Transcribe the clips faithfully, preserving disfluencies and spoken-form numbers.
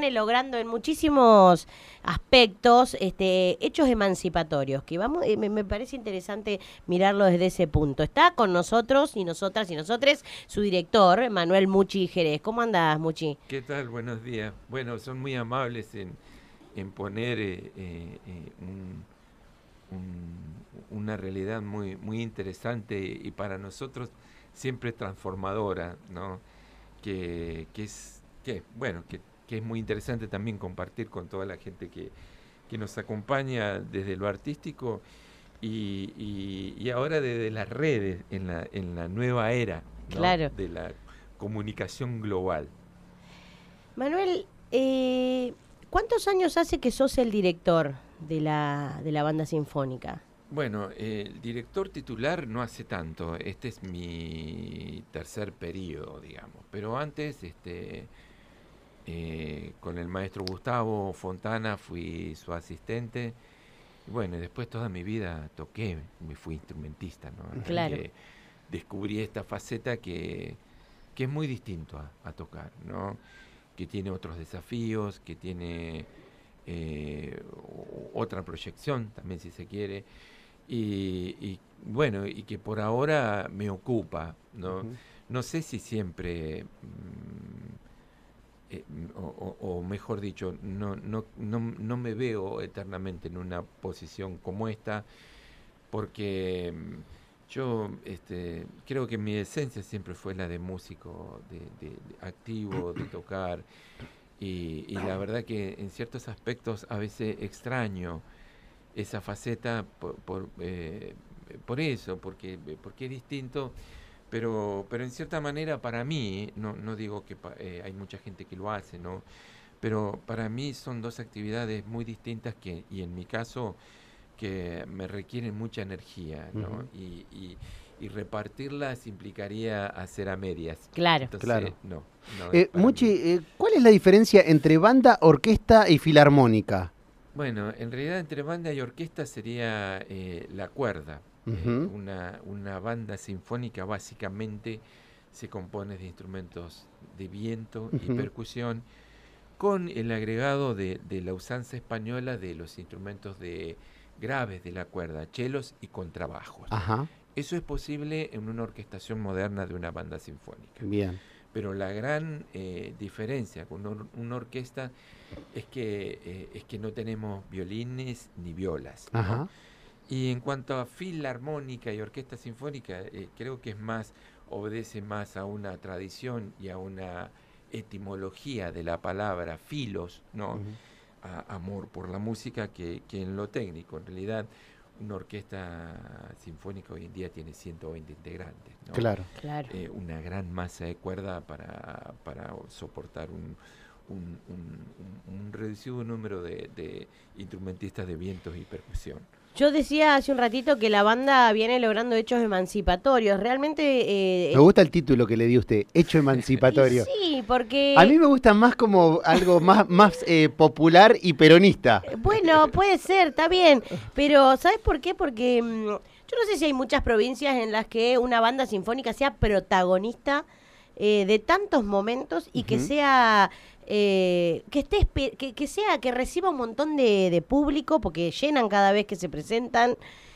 viene logrando en muchísimos aspectos este, hechos emancipatorios, que vamos, eh, me, me parece interesante mirarlo desde ese punto. Está con nosotros y nosotras y nosotres su director, Manuel Muchi Jerez. ¿Cómo andás, Muchi? ¿Qué tal? Buenos días. Bueno, son muy amables en, en poner eh, eh, eh, un, un, una realidad muy, muy interesante y para nosotros siempre transformadora, ¿no? Que, que es, que, bueno, que, que es muy interesante también compartir con toda la gente que, que nos acompaña desde lo artístico y, y, y ahora desde las redes, en la, en la nueva era, ¿no? Claro. De la comunicación global. Manuel, eh, ¿cuántos años hace que sos el director de la, de la banda sinfónica? Bueno, eh, el director titular no hace tanto, este es mi tercer periodo, digamos, pero antes, este, eh, con el maestro Gustavo Fontana fui su asistente, y bueno, y después toda mi vida toqué, me fui instrumentista, ¿no? Hasta Claro. que descubrí esta faceta que, que es muy distinto a, a tocar, ¿no? Que tiene otros desafíos, que tiene eh, otra proyección, también si se quiere. Y, y bueno, y que por ahora me ocupa, ¿no? Uh-huh. No sé si siempre, mm, eh, o, o, o mejor dicho, no, no, no, no me veo eternamente en una posición como esta, porque mm, yo este, creo que mi esencia siempre fue la de músico, de, de, de activo, de tocar, y, y la verdad que en ciertos aspectos a veces extraño esa faceta por, por, eh, por eso, porque, porque es distinto, pero, pero en cierta manera para mí, no, no digo que pa, eh, hay mucha gente que lo hace, ¿no? Pero para mí son dos actividades muy distintas que, y en mi caso, que me requieren mucha energía, ¿no? Uh-huh. y, y, y repartirlas implicaría hacer a medias. Claro. Entonces, Claro. no. no Eh, para Muchi, mí. eh, ¿cuál es la diferencia entre banda, orquesta y filarmónica? Bueno, en realidad entre banda y orquesta sería eh, la cuerda. Uh-huh. Eh, una, una banda sinfónica básicamente se compone de instrumentos de viento Uh-huh. y percusión, con el agregado de, de la usanza española de los instrumentos de graves de la cuerda, chelos y contrabajos. Ajá. Eso es posible en una orquestación moderna de una banda sinfónica. Bien. Pero la gran eh, diferencia con una, or una orquesta es que, eh, es que no tenemos violines ni violas, ¿no? Ajá. Y en cuanto a filarmónica y orquesta sinfónica, eh, creo que es más, obedece más a una tradición y a una etimología de la palabra filos, ¿no? Uh-huh. A, amor por la música, que, que en lo técnico. En realidad, una orquesta sinfónica hoy en día tiene ciento veinte integrantes, ¿no? Claro. Claro. Eh, una gran masa de cuerda para, para soportar un, un, un, un, un reducido número de, de instrumentistas de vientos y percusión. Yo decía hace un ratito que la banda viene logrando hechos emancipatorios. Realmente... Eh, me gusta el título que le dio usted, hecho emancipatorio. Sí, porque... A mí me gusta más como algo más, más eh, popular y peronista. Bueno, puede ser, está bien. Pero, ¿sabes por qué? Porque mmm, yo no sé si hay muchas provincias en las que una banda sinfónica sea protagonista eh, de tantos momentos y uh-huh. que sea... Eh, que esté que, que sea que reciba un montón de, de público porque llenan cada vez que se presentan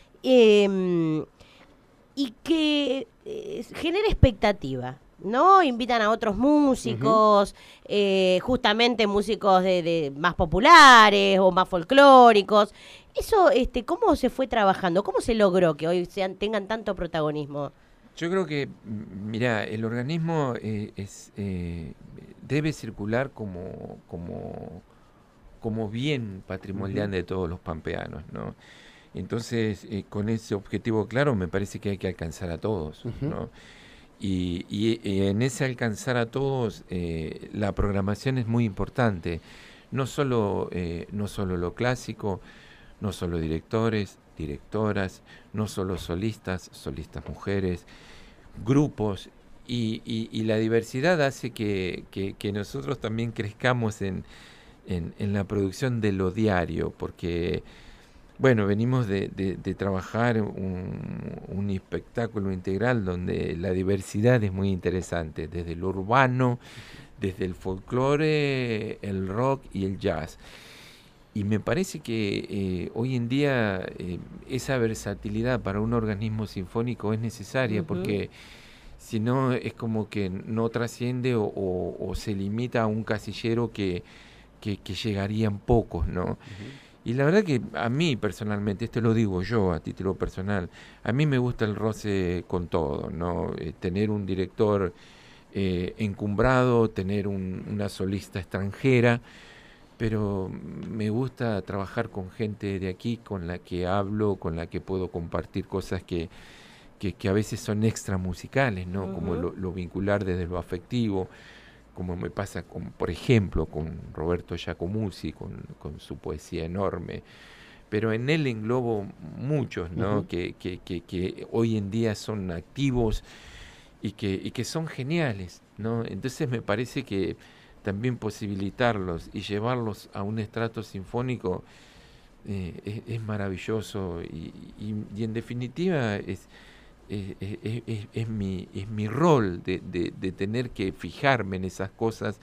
eh, y que eh, genere expectativa, ¿no? Invitan a otros músicos, uh-huh. eh, justamente músicos de, de más populares o más folclóricos. Eso, este, ¿cómo se fue trabajando? ¿Cómo se logró que hoy sean, tengan tanto protagonismo? Yo creo que, mira, el organismo eh, es, eh, debe circular como, como, como bien patrimonial uh-huh. de todos los pampeanos, ¿no? Entonces, eh, con ese objetivo claro, me parece que hay que alcanzar a todos, uh-huh. ¿no? Y, y, y en ese alcanzar a todos, eh, la programación es muy importante. No solo, eh, no solo lo clásico, no solo directores, directoras, no solo solistas, solistas mujeres, grupos, y, y, y la diversidad hace que, que, que nosotros también crezcamos en, en, en la producción de lo diario, porque, bueno, venimos de, de, de trabajar un, un espectáculo integral donde la diversidad es muy interesante, desde lo urbano, desde el folclore, el rock y el jazz. Y me parece que eh, hoy en día eh, esa versatilidad para un organismo sinfónico es necesaria, uh-huh. porque si no es como que no trasciende o, o, o se limita a un casillero que, que, que llegarían pocos, ¿no? Uh-huh. Y la verdad que a mí personalmente, esto lo digo yo a título personal, a mí me gusta el roce con todo, ¿no? Eh, tener un director eh, encumbrado, tener un, una solista extranjera, pero me gusta trabajar con gente de aquí, con la que hablo, con la que puedo compartir cosas que, que, que a veces son extra musicales, ¿no? Uh-huh. Como lo, lo vincular desde lo afectivo, como me pasa, con, por ejemplo, con Roberto Giacomuzzi, con, con su poesía enorme. Pero en él englobo muchos, ¿no? Uh-huh. que, que, que, que hoy en día son activos y que, y que son geniales, ¿no? Entonces me parece que también posibilitarlos y llevarlos a un estrato sinfónico eh, es, es maravilloso y, y, y en definitiva es, es, es, es, es, mi, es mi rol de, de, de tener que fijarme en esas cosas,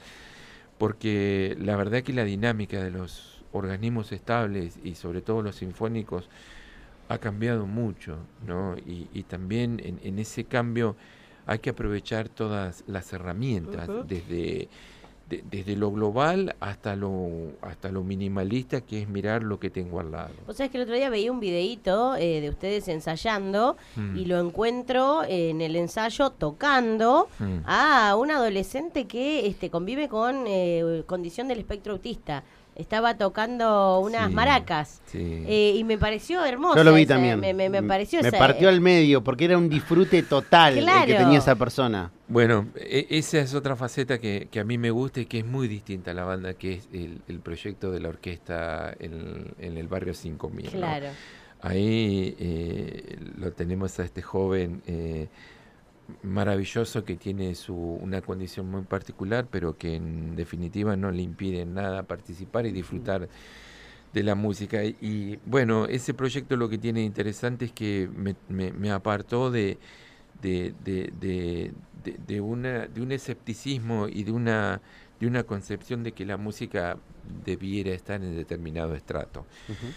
porque la verdad que la dinámica de los organismos estables y sobre todo los sinfónicos ha cambiado mucho, ¿no? Y, y también en, en ese cambio hay que aprovechar todas las herramientas, uh-huh. desde De, desde lo global hasta lo hasta lo minimalista, que es mirar lo que tengo al lado. O sea, es que el otro día veía un videíto eh, de ustedes ensayando mm. y lo encuentro eh, en el ensayo tocando mm. a un adolescente que este convive con eh, condición del espectro autista. Estaba tocando unas sí, maracas sí. Eh, y me pareció hermoso. Yo lo vi esa, también. Me, me, me pareció me esa, partió eh, al medio porque era un disfrute total claro. el que tenía esa persona. Bueno, e- esa es otra faceta que, que a mí me gusta y que es muy distinta a la banda, que es el, el proyecto de la orquesta en, en el barrio cinco mil. Claro. ¿No? Ahí eh, lo tenemos a este joven eh, maravilloso que tiene su una condición muy particular, pero que en definitiva no le impide nada participar y disfrutar de la música. Y, y bueno, ese proyecto lo que tiene interesante es que me, me, me apartó de, de, de, de, de, de, una, de un escepticismo y de una, de una concepción de que la música debiera estar en determinado estrato. Uh-huh.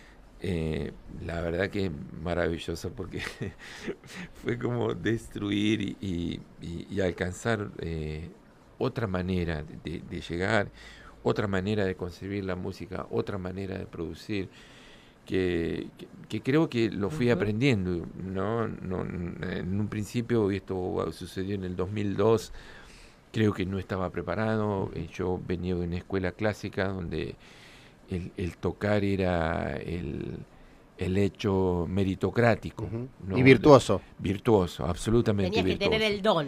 Eh, la verdad que es maravilloso porque fue como destruir y, y, y, y alcanzar eh, otra manera de, de llegar, otra manera de concebir la música, otra manera de producir, que, que, que creo que lo fui uh-huh. aprendiendo, ¿no? No, en un principio, y esto sucedió en el dos mil dos, creo que no estaba preparado. Yo venía de una escuela clásica donde El, el tocar era el, el hecho meritocrático. Uh-huh. ¿No? Y virtuoso. Virtuoso, absolutamente Tenías virtuoso. que tener el don.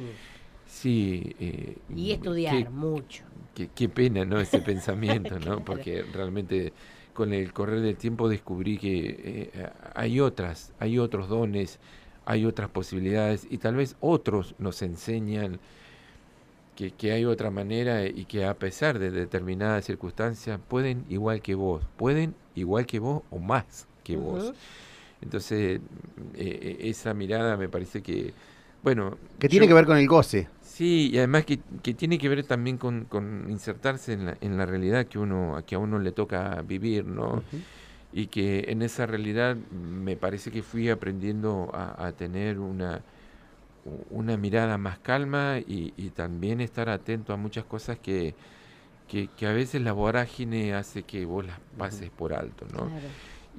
Sí. Eh, y estudiar qué, mucho. Qué, qué pena, ¿no? Ese pensamiento, ¿no? Claro. Porque realmente con el correr del tiempo descubrí que eh, hay otras, hay otros dones, hay otras posibilidades y tal vez otros nos enseñan Que, que hay otra manera y que a pesar de determinadas circunstancias pueden igual que vos, pueden igual que vos o más que uh-huh. vos. Entonces, eh, esa mirada me parece que, bueno... Que tiene yo, que ver con el goce. Sí, y además que, que tiene que ver también con, con insertarse en la, en la realidad que, uno, que a uno le toca vivir, ¿no? Uh-huh. Y que en esa realidad me parece que fui aprendiendo a, a tener una... una mirada más calma y, y también estar atento a muchas cosas que, que, que a veces la vorágine hace que vos las pases por alto, ¿no? Claro.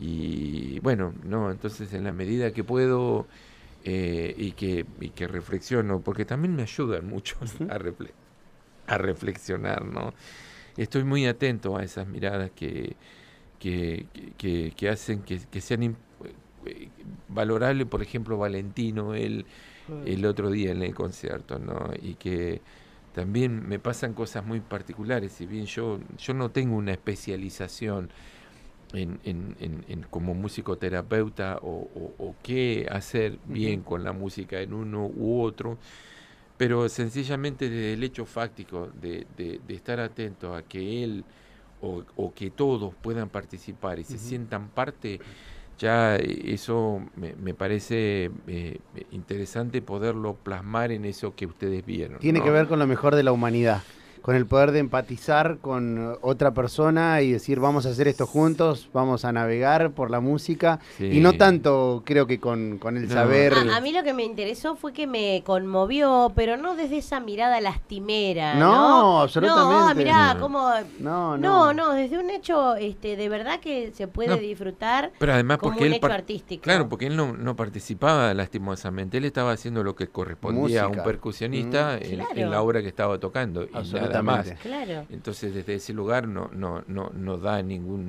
Y bueno, no, entonces en la medida que puedo eh, y, que, y que reflexiono, porque también me ayudan mucho a, refle- a reflexionar, ¿no? Estoy muy atento a esas miradas que, que, que, que hacen que, que sean imp- valorables. Por ejemplo, Valentino, él el otro día en el concierto, ¿no? Y que también me pasan cosas muy particulares, si bien yo yo no tengo una especialización en, en, en, en como musicoterapeuta o, o, o qué hacer bien uh-huh. con la música en uno u otro, pero sencillamente desde el hecho fáctico de, de, de estar atento a que él o, o que todos puedan participar y uh-huh. se sientan parte, ya eso me, me parece eh, interesante poderlo plasmar en eso que ustedes vieron. Tiene ¿no? que ver con lo mejor de la humanidad. con el poder de empatizar con otra persona y decir vamos a hacer esto juntos, vamos a navegar por la música, Sí. y no tanto creo que con, con el No. saber... A, a mí lo que me interesó fue que me conmovió, pero no desde esa mirada lastimera. No, No, absolutamente. No, ah, mirá, No. cómo... No, no. No, no, desde un hecho este, de verdad que se puede No, disfrutar Pero además como porque un él hecho par- artístico. Claro, porque él no, no participaba lastimosamente, él estaba haciendo lo que correspondía a Música. un percusionista Mm. en, Claro. en la obra que estaba tocando y nada Absolutamente. más. Claro. Entonces desde ese lugar no, no, no, no da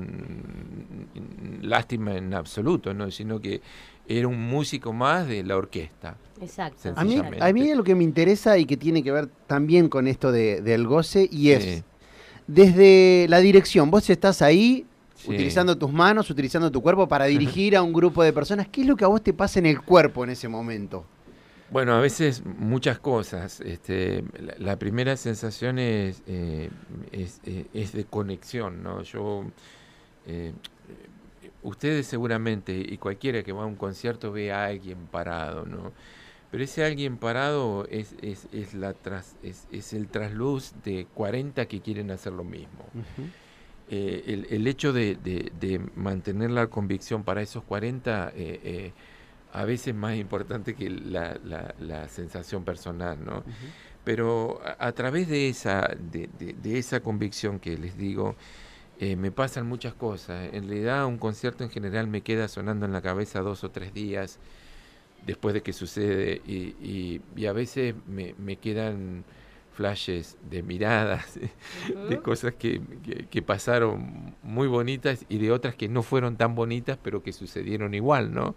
ningún lástima en absoluto, ¿no? Sino que era un músico más de la orquesta. Exacto. A mí, Sencillamente. a mí lo que me interesa y que tiene que ver también con esto de, del goce, y es Sí. desde la dirección, vos estás ahí Sí. utilizando tus manos, utilizando tu cuerpo para dirigir a un grupo de personas. ¿Qué es lo que a vos te pasa en el cuerpo en ese momento? Bueno, a veces muchas cosas. Este, la, la primera sensación es, eh, es, eh, es de conexión, ¿no? Yo, eh, ustedes seguramente, y cualquiera que va a un concierto ve a alguien parado, ¿no? Pero ese alguien parado es, es, es, la tras, es, es el trasluz de cuarenta que quieren hacer lo mismo. Eh, el, el hecho de, de, de mantener la convicción para esos cuarenta eh, eh, a veces más importante que la, la, la sensación personal, ¿no? Uh-huh. Pero a, a través de esa, de, de, de esa convicción que les digo, eh, me pasan muchas cosas. En realidad un concierto en general me queda sonando en la cabeza dos o tres días después de que sucede y, y, y a veces me, me quedan flashes de miradas, uh-huh. de cosas que, que, que pasaron muy bonitas y de otras que no fueron tan bonitas pero que sucedieron igual, ¿no?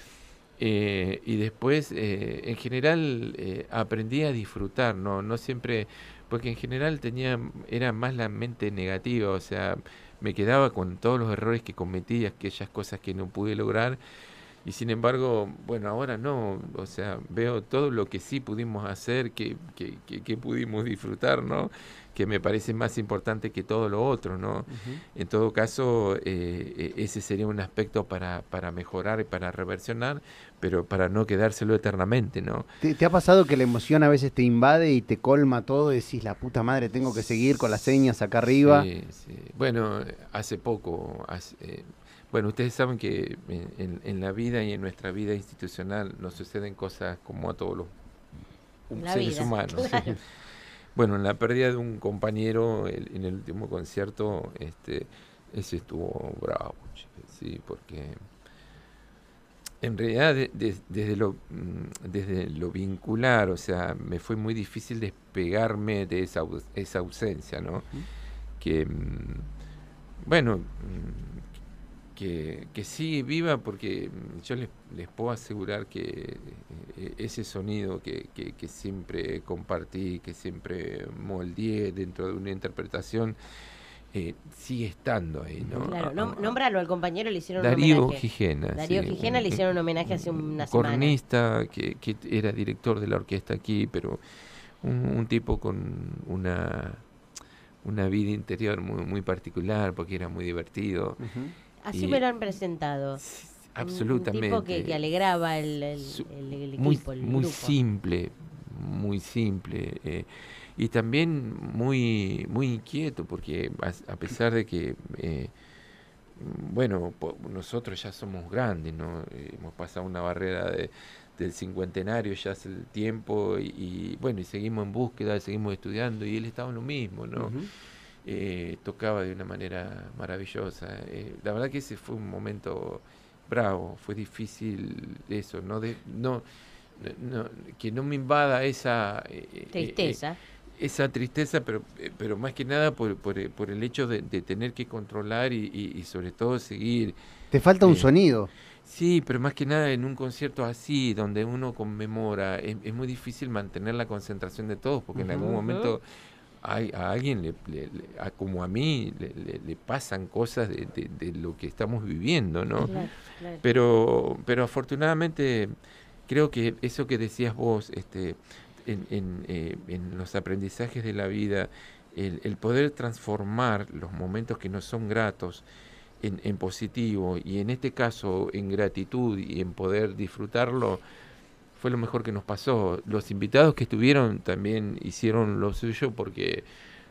Eh, y después, eh, en general, eh, aprendí a disfrutar, ¿no? No siempre, porque en general tenía, era más la mente negativa, o sea, me quedaba con todos los errores que cometí, aquellas cosas que no pude lograr, y sin embargo, bueno, ahora no, o sea, veo todo lo que sí pudimos hacer, que, que, que, que pudimos disfrutar, ¿no? Que me parece más importante que todo lo otro, ¿no? Uh-huh. En todo caso, eh, ese sería un aspecto para, para mejorar y para reversionar, pero para no quedárselo eternamente, ¿no? ¿Te, ¿Te ha pasado que la emoción a veces te invade y te colma todo y decís, la puta madre, tengo que seguir con las señas acá arriba? Sí, sí. Bueno, hace poco, hace, eh, bueno, ustedes saben que en, en la vida y en nuestra vida institucional nos suceden cosas como a todos los la seres vida, humanos. claro. Bueno, en la pérdida de un compañero el, en el último concierto, este, ese estuvo bravo, sí, porque en realidad de, de, desde lo desde lo vincular, o sea, me fue muy difícil despegarme de esa, esa ausencia, ¿no? Uh-huh. Que, bueno, que, que sigue viva porque yo les, les puedo asegurar que ese sonido que, que, que siempre compartí, que siempre moldeé dentro de una interpretación, eh, sigue estando ahí, ¿no? Claro, nom- nómbralo al compañero, le hicieron Darío un homenaje. Gijena. Darío sí, Gijena un, le hicieron un homenaje hace una un semana. Cornista que, que era director de la orquesta aquí, pero un, un tipo con una, una vida interior muy, muy particular porque era muy divertido. Uh-huh. Así y, me lo han presentado. Absolutamente. Un tipo que, que alegraba el, el, el, el equipo, muy, el muy grupo. simple, muy simple. Eh, y también muy, muy inquieto, porque a, a pesar de que, eh, bueno, po, nosotros ya somos grandes, ¿no? Eh, hemos pasado una barrera de, del cincuentenario, ya hace el tiempo, y, y bueno, y seguimos en búsqueda, seguimos estudiando, y él estaba en lo mismo, ¿no? Uh-huh. Eh, tocaba de una manera maravillosa. Eh, la verdad que ese fue un momento bravo, fue difícil eso, no, de, no, no que no me invada esa eh, tristeza, eh, esa tristeza, pero eh, pero más que nada por por, por el hecho de, de tener que controlar y, y, y sobre todo seguir. Te falta un eh, sonido. Sí, pero más que nada en un concierto así, donde uno conmemora, es, es muy difícil mantener la concentración de todos, porque uh-huh, en algún uh-huh. momento a, a alguien, le, le, le, a, como a mí, le, le, le pasan cosas de, de, de lo que estamos viviendo, ¿no? Claro, claro. Pero, pero afortunadamente creo que eso que decías vos, este, en, en, eh, en los aprendizajes de la vida, el, el poder transformar los momentos que no son gratos en, en positivo, y en este caso en gratitud y en poder disfrutarlo, fue lo mejor que nos pasó. Los invitados que estuvieron también hicieron lo suyo, porque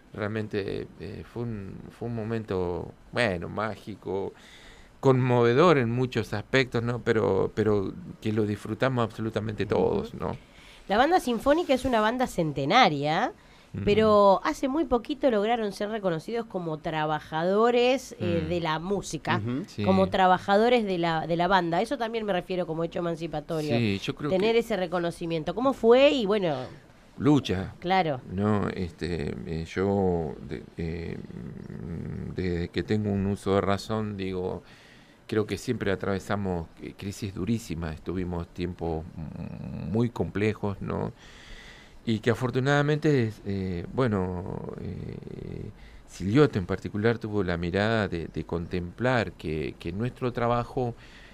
realmente eh, fue, un, fue un momento, bueno, mágico, conmovedor en muchos aspectos, ¿no? Pero, pero que lo disfrutamos absolutamente todos, ¿no? La banda sinfónica es una banda centenaria, Mm. pero hace muy poquito lograron ser reconocidos como trabajadores eh, Mm. de la música, Ujú. Sí. como trabajadores de la, de la banda. Eso también me refiero como hecho emancipatorio. Sí, yo creo Tener que ese reconocimiento. ¿Cómo fue? Y bueno, lucha. claro. No, este, eh, yo de- eh, mm, desde que tengo un uso de razón, digo, creo que siempre atravesamos eh, crisis durísimas, estuvimos tiempos mm, muy complejos, ¿no? Y que afortunadamente, eh, bueno, eh, Silioto en particular tuvo la mirada de, de contemplar que, que nuestro trabajo,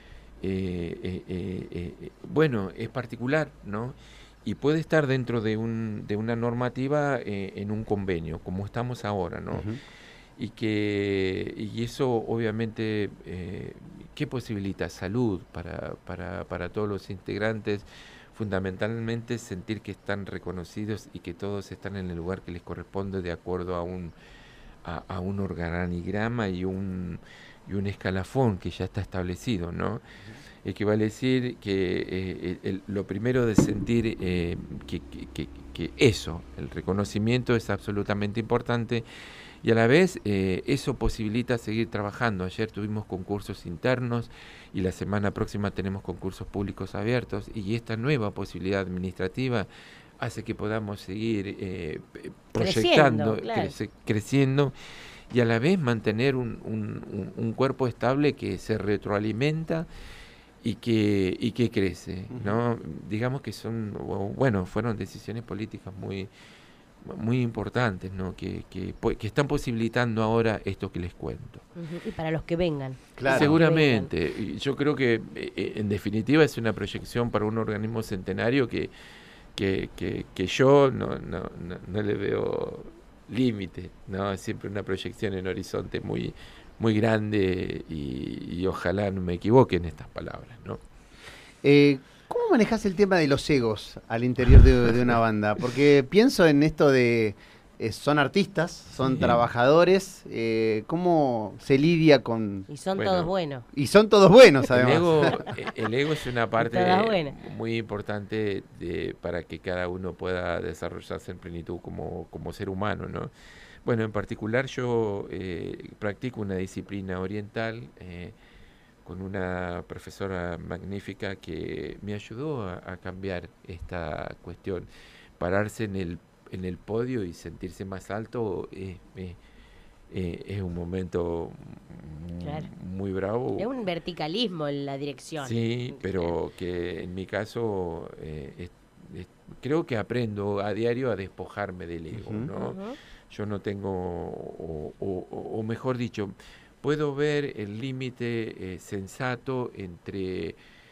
eh, eh, eh, eh, bueno, es particular, ¿no? Y puede estar dentro de, un, de una normativa eh, en un convenio, como estamos ahora, ¿no? Ujú. Y que y eso obviamente, eh, ¿qué posibilita? Salud para, para, para todos los integrantes, fundamentalmente sentir que están reconocidos y que todos están en el lugar que les corresponde de acuerdo a un, a, a un organigrama y un, y un escalafón que ya está establecido, ¿no? Equivale a decir que eh, el- lo primero de sentir eh, que, que- que- que eso, el reconocimiento es absolutamente importante y a la vez eh, eso posibilita seguir trabajando. Ayer tuvimos concursos internos y la semana próxima tenemos concursos públicos abiertos y esta nueva posibilidad administrativa hace que podamos seguir eh, p- proyectando, Creciendo, claro. crece- creciendo y a la vez mantener un, un- un- un cuerpo estable que se retroalimenta y que y que crece, ¿no? Digamos que son, o- bueno, fueron decisiones políticas muy muy importantes, ¿no? Que, que, po- que están posibilitando ahora esto que les cuento. Ujú. Y para los que vengan. Claro. Seguramente. Y yo creo que eh, eh, en definitiva es una proyección para un organismo centenario que, que, que, que yo no, no, no, no le veo límite, ¿no? Es siempre una proyección en horizonte muy, muy grande y, y ojalá no me equivoque en estas palabras, ¿no? Eh, ¿Cómo manejas el tema de los egos al interior de, de una banda? Porque pienso en esto de, eh, son artistas, son Sí. trabajadores, eh, ¿cómo se lidia con...? Y son Bueno. todos buenos. Y son todos buenos, El además. ego, eh, el ego es una parte Todas buenas. muy importante de, para que cada uno pueda desarrollarse en plenitud como, como ser humano, ¿no? Bueno, en particular yo eh, practico una disciplina oriental eh, con una profesora magnífica que me ayudó a, a cambiar esta cuestión. Pararse en el, en el podio y sentirse más alto eh, eh, eh, es un momento mm, Claro. muy bravo. Es un verticalismo en la dirección. Sí, pero que en mi caso eh, es- es- creo que aprendo a diario a despojarme del ego, Ujú. ¿no? Ujú. Yo no tengo, o, o- o- o mejor dicho, puedo ver el límite eh, sensato entre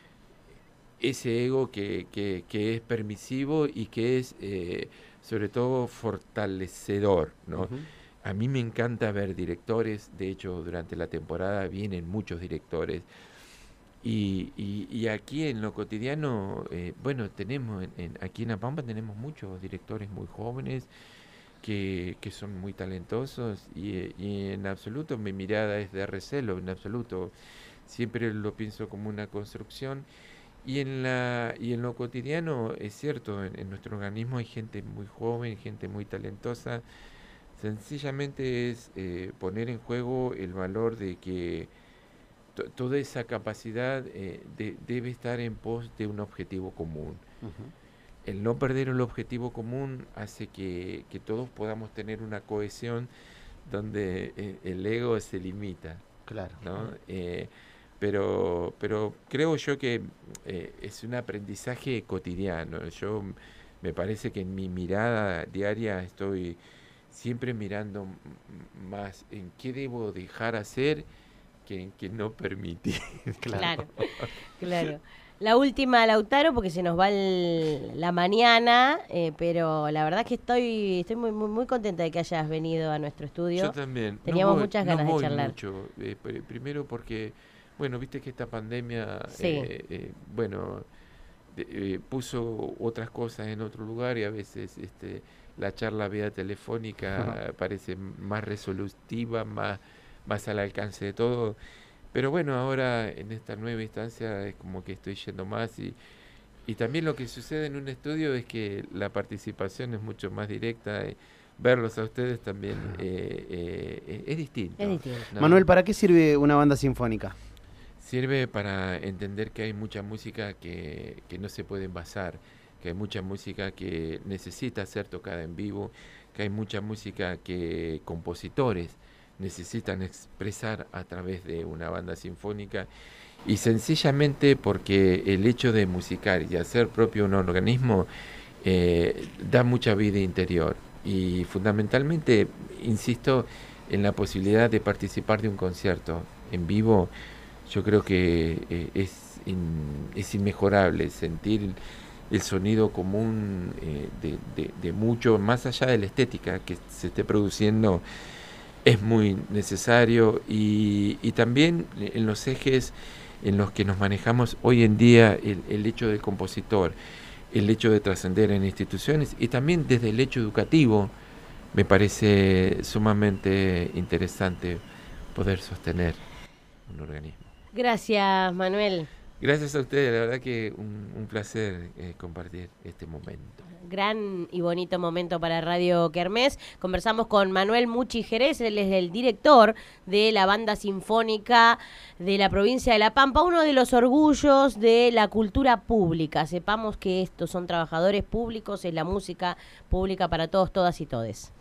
ese ego que, que- que es permisivo y que es eh, sobre todo fortalecedor, ¿no? Ujú. A mí me encanta ver directores, de hecho durante la temporada vienen muchos directores y, y- y aquí en lo cotidiano, eh, bueno, tenemos, en, en- aquí en La Pampa tenemos muchos directores muy jóvenes que, que son muy talentosos y, eh, y en absoluto mi mirada es de recelo, en absoluto, siempre lo pienso como una construcción y en, la, y en lo cotidiano es cierto, en, en nuestro organismo hay gente muy joven, gente muy talentosa, sencillamente es eh, poner en juego el valor de que to- toda esa capacidad eh, de- debe estar en pos de un objetivo común. Ujú. El no perder el objetivo común hace que, que todos podamos tener una cohesión donde eh, el ego se limita, Claro. ¿no? Eh, pero, pero creo yo que eh, es un aprendizaje cotidiano. Yo m- me parece que en mi mirada diaria estoy siempre mirando m- m- más en qué debo dejar hacer que en qué no permitir. Claro, claro. La última, Lautaro, porque se nos va el- la mañana, eh, pero la verdad es que estoy estoy muy, muy muy contenta de que hayas venido a nuestro estudio. Yo también. Teníamos no voy, muchas no ganas de voy charlar. mucho. eh, pr- primero porque, bueno, viste que esta pandemia, Sí. eh, eh, bueno, de- eh, puso otras cosas en otro lugar y a veces este, la charla vía telefónica uh-huh. parece más resolutiva, más, más al alcance de todo. Pero bueno, ahora en esta nueva instancia es como que estoy yendo más y, y también lo que sucede en un estudio es que la participación es mucho más directa. Y verlos a ustedes también eh, eh, es distinto. Es distinto. ¿No? Manuel, ¿para qué sirve una banda sinfónica? Sirve para entender que hay mucha música que, que no se puede envasar, que hay mucha música que necesita ser tocada en vivo, que hay mucha música que compositores necesitan expresar a través de una banda sinfónica, y sencillamente porque el hecho de musicar y hacer propio un organismo eh, da mucha vida interior, y fundamentalmente, insisto, en la posibilidad de participar de un concierto en vivo. Yo creo que eh, es, in, es inmejorable sentir el sonido común eh, de, de, de mucho, más allá de la estética que se esté produciendo, es muy necesario, y, y también en los ejes en los que nos manejamos hoy en día, el, el hecho del compositor, el hecho de trascender en instituciones, y también desde el hecho educativo, me parece sumamente interesante poder sostener un organismo. Gracias, Manuel. Gracias a ustedes, la verdad que un, un placer eh, compartir este momento. Gran y bonito momento para Radio Kermés. Conversamos con Manuel Muchi Jerez, él es el director de la Banda Sinfónica de la provincia de La Pampa, uno de los orgullos de la cultura pública. Sepamos que estos son trabajadores públicos, es la música pública para todos, todas y todes.